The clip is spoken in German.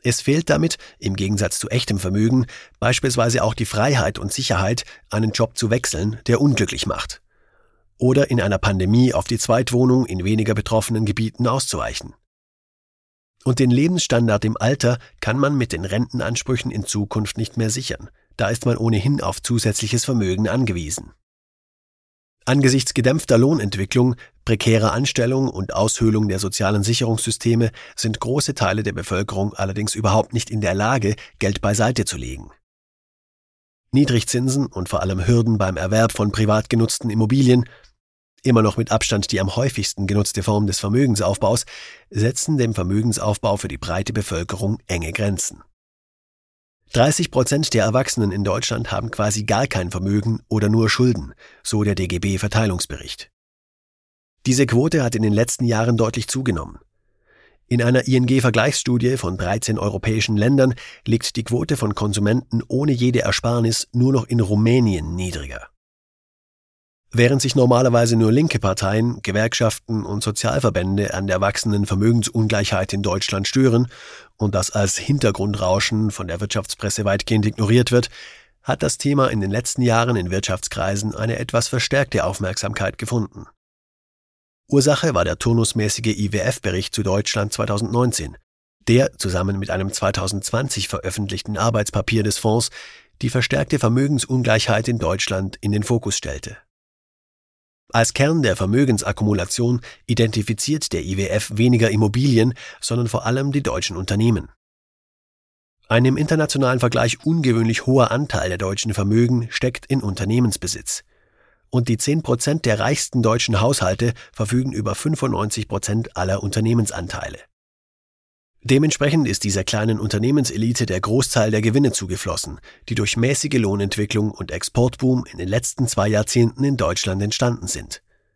Es fehlt damit, im Gegensatz zu echtem Vermögen, beispielsweise auch die Freiheit und Sicherheit, einen Job zu wechseln, der unglücklich macht. Oder in einer Pandemie auf die Zweitwohnung in weniger betroffenen Gebieten auszuweichen. Und den Lebensstandard im Alter kann man mit den Rentenansprüchen in Zukunft nicht mehr sichern. Da ist man ohnehin auf zusätzliches Vermögen angewiesen. Angesichts gedämpfter Lohnentwicklung, prekärer Anstellung und Aushöhlung der sozialen Sicherungssysteme sind große Teile der Bevölkerung allerdings überhaupt nicht in der Lage, Geld beiseite zu legen. Niedrigzinsen und vor allem Hürden beim Erwerb von privat genutzten Immobilien, immer noch mit Abstand die am häufigsten genutzte Form des Vermögensaufbaus, setzen dem Vermögensaufbau für die breite Bevölkerung enge Grenzen. 30% der Erwachsenen in Deutschland haben quasi gar kein Vermögen oder nur Schulden, so der DGB-Verteilungsbericht. Diese Quote hat in den letzten Jahren deutlich zugenommen. In einer ING-Vergleichsstudie von 13 europäischen Ländern liegt die Quote von Konsumenten ohne jede Ersparnis nur noch in Rumänien niedriger. Während sich normalerweise nur linke Parteien, Gewerkschaften und Sozialverbände an der wachsenden Vermögensungleichheit in Deutschland stören und das als Hintergrundrauschen von der Wirtschaftspresse weitgehend ignoriert wird, hat das Thema in den letzten Jahren in Wirtschaftskreisen eine etwas verstärkte Aufmerksamkeit gefunden. Ursache war der turnusmäßige IWF-Bericht zu Deutschland 2019, der zusammen mit einem 2020 veröffentlichten Arbeitspapier des Fonds die verstärkte Vermögensungleichheit in Deutschland in den Fokus stellte. Als Kern der Vermögensakkumulation identifiziert der IWF weniger Immobilien, sondern vor allem die deutschen Unternehmen. Ein im internationalen Vergleich ungewöhnlich hoher Anteil der deutschen Vermögen steckt in Unternehmensbesitz. Und die 10% der reichsten deutschen Haushalte verfügen über 95% aller Unternehmensanteile. Dementsprechend ist dieser kleinen Unternehmenselite der Großteil der Gewinne zugeflossen, die durch mäßige Lohnentwicklung und Exportboom in den letzten 2 Jahrzehnten in Deutschland entstanden sind.